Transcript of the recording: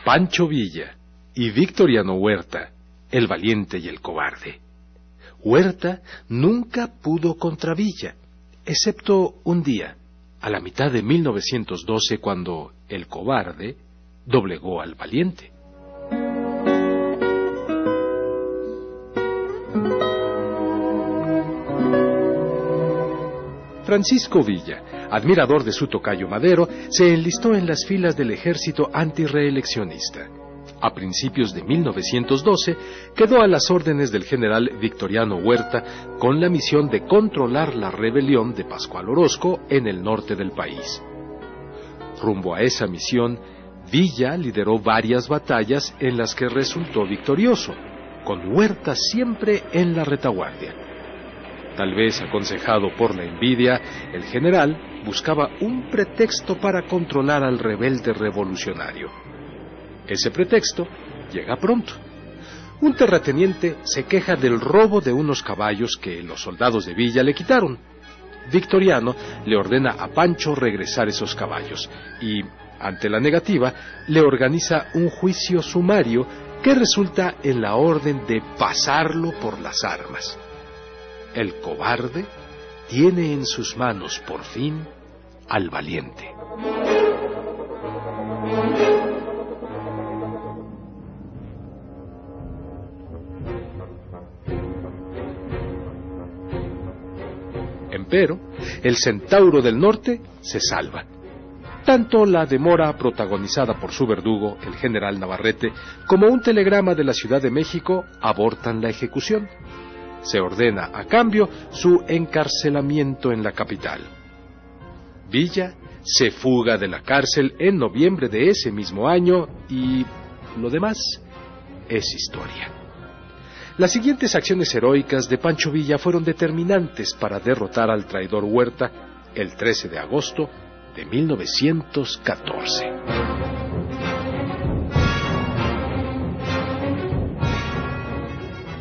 Pancho Villa y Victoriano Huerta, el valiente y el cobarde. Huerta nunca pudo contra Villa, excepto un día, a la mitad de 1912, cuando el cobarde doblegó al valiente. Francisco Villa, admirador de su tocayo Madero, se enlistó en las filas del ejército antirreeleccionista. A principios de 1912, quedó a las órdenes del general Victoriano Huerta con la misión de controlar la rebelión de Pascual Orozco en el norte del país. Rumbo a esa misión, Villa lideró varias batallas en las que resultó victorioso, con Huerta siempre en la retaguardia. Tal vez aconsejado por la envidia, el general buscaba un pretexto para controlar al rebelde revolucionario. Ese pretexto llega pronto. Un terrateniente se queja del robo de unos caballos que los soldados de Villa le quitaron. Victoriano le ordena a Pancho regresar esos caballos y, ante la negativa, le organiza un juicio sumario que resulta en la orden de pasarlo por las armas. El cobarde tiene en sus manos, por fin, al valiente. Empero, el Centauro del Norte se salva. Tanto la demora protagonizada por su verdugo, el general Navarrete, como un telegrama de la Ciudad de México abortan la ejecución. Se ordena, a cambio, su encarcelamiento en la capital. Villa se fuga de la cárcel en noviembre de ese mismo año y lo demás es historia. Las siguientes acciones heroicas de Pancho Villa fueron determinantes para derrotar al traidor Huerta el 13 de agosto de 1914.